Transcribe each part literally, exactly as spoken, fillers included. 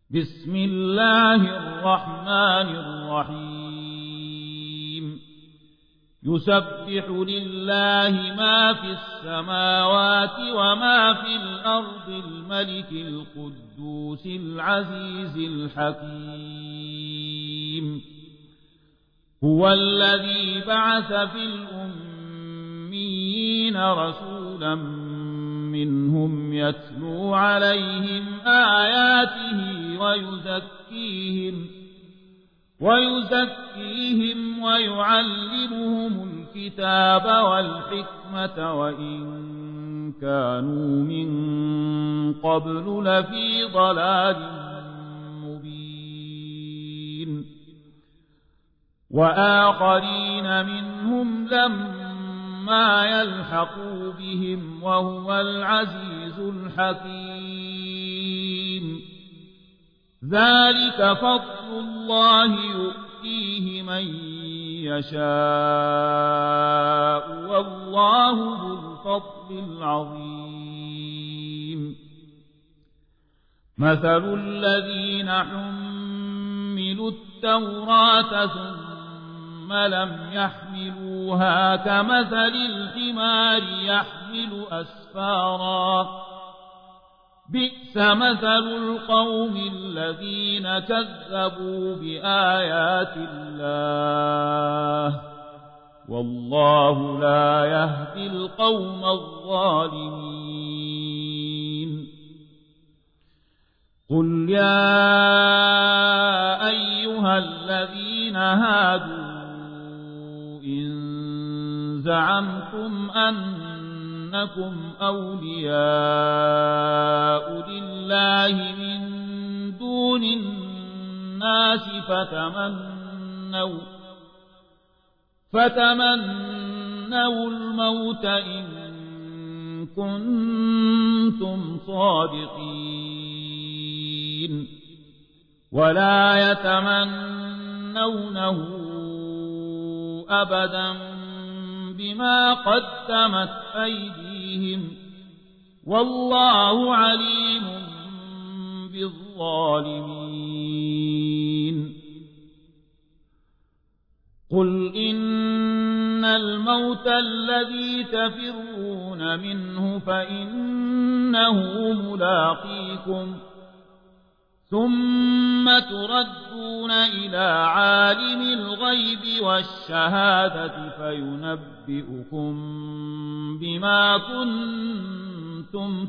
بسم الله الرحمن الرحيم يسبح لله ما في السماوات وما في الأرض الملك القدوس العزيز الحكيم هو الذي بعث في الأميين رسولا منهم يتلو عليهم آياته ويزكيهم ويزكيهم ويعلمهم الكتاب والحكمة وإن كانوا من قبل لفي ضلال مبين وآخرين منهم لما يلحقوا بهم وهو العزيز الحكيم ذلك فضل الله يؤتيه من يشاء والله ذو الفضل العظيم مثل الذين حملوا التوراة ثم لم يحملوها كمثل الحمار يحمل أسفارا بئس مثل القوم الذين كذبوا بآيات الله والله لا يهدي القوم الظالمين قل يا أيها الذين هادوا إن زعمتم أنكم أولياء لله من دون الناس فتمنوا فتمنوا الموت إن كنتم صادقين ولا يتمنونه أبدا بما قدمت أيديهم والله عليم بالظالمين قل إن الموت الذي تفرون منه فإنه ملاقيكم ثم تردون إلى عالم الغيب والشهادة فينبئكم بما كنتم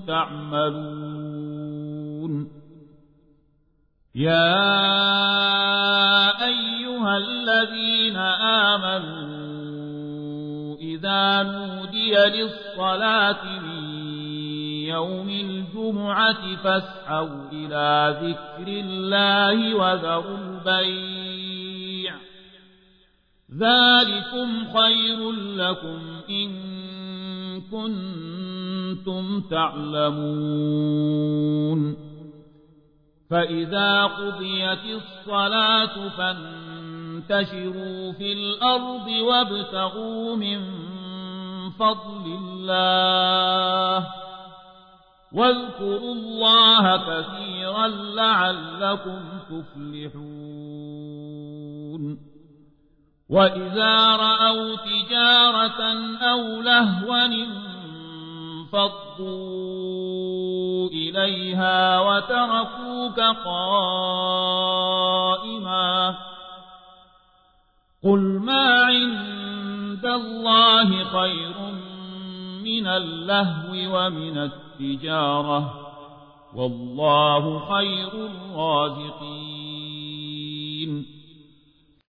تعملون يا أيها الذين آمنوا إذا نودي للصلاة من يوم الجمعة فاسعوا إلى ذكر الله وذروا البيع ذلكم خير لكم إن كنتم تعلمون فإذا قضيت الصلاة فانتشروا في الأرض وابتغوا من فضل الله واذكروا الله كثيرا لعلكم تفلحون وإذا رأوا تجارة أو لهوا انفضوا إليها وتركوك قائما قل ما عند الله خير من اللهو ومن التجارة والله خير الرازقين